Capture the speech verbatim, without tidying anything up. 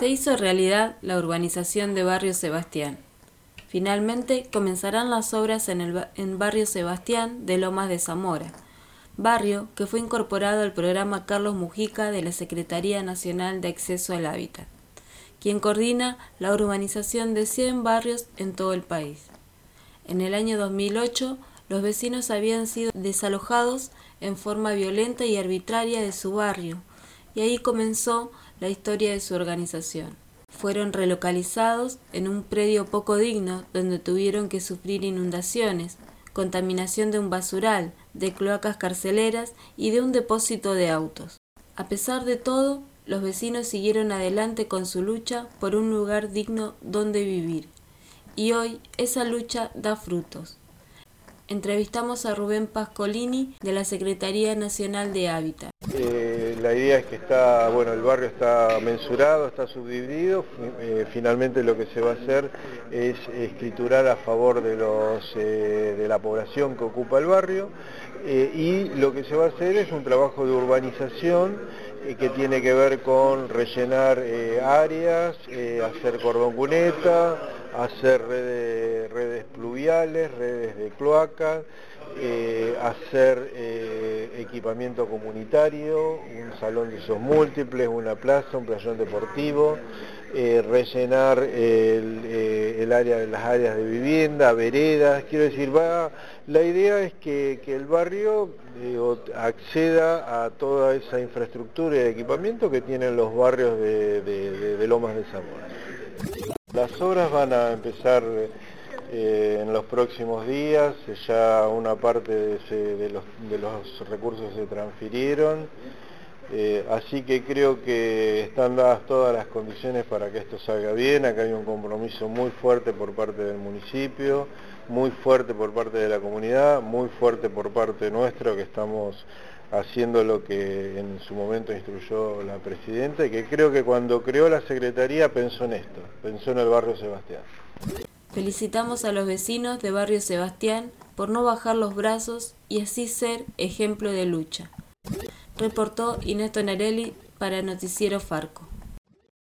Se hizo realidad la urbanización de Barrio Sebastián. Finalmente comenzarán las obras en el en Barrio Sebastián de Lomas de Zamora, barrio que fue incorporado al programa Carlos Mujica de la Secretaría Nacional de Acceso al Hábitat, quien coordina la urbanización de cien barrios en todo el país. En el año dos mil ocho, los vecinos habían sido desalojados en forma violenta y arbitraria de su barrio, y ahí comenzó la historia de su organización. Fueron relocalizados en un predio poco digno donde tuvieron que sufrir inundaciones, contaminación de un basural, de cloacas carceleras y de un depósito de autos. A pesar de todo, los vecinos siguieron adelante con su lucha por un lugar digno donde vivir. Y hoy esa lucha da frutos. Entrevistamos a Rubén Pascolini de la Secretaría Nacional de Hábitat. Eh, la idea es que está, bueno, el barrio está mensurado, está subdividido. Eh, finalmente lo que se va a hacer es escriturar a favor de, los, eh, de la población que ocupa el barrio eh, y lo que se va a hacer es un trabajo de urbanización eh, que tiene que ver con rellenar eh, áreas, eh, hacer cordón cuneta, hacer redes, redes pluviales, redes de cloacas, eh, hacer eh, equipamiento comunitario, un salón de usos múltiples, una plaza, un playón deportivo, eh, rellenar el, eh, el área de las áreas de vivienda, veredas. Quiero decir, va, la idea es que, que el barrio eh, acceda a toda esa infraestructura y equipamiento que tienen los barrios de, de, de, de Lomas de Zamora. Las obras van a empezar eh, en los próximos días, ya una parte de, ese, de, los, de los recursos se transfirieron, eh, así que creo que están dadas todas las condiciones para que esto salga bien. Acá hay un compromiso muy fuerte por parte del municipio, muy fuerte por parte de la comunidad, muy fuerte por parte nuestro, que estamos haciendo lo que en su momento instruyó la presidenta, y que creo que cuando creó la Secretaría pensó en esto, pensó en el Barrio Sebastián. Felicitamos a los vecinos de Barrio Sebastián por no bajar los brazos y así ser ejemplo de lucha. Reportó Inés Tonarelli para Noticiero Farco.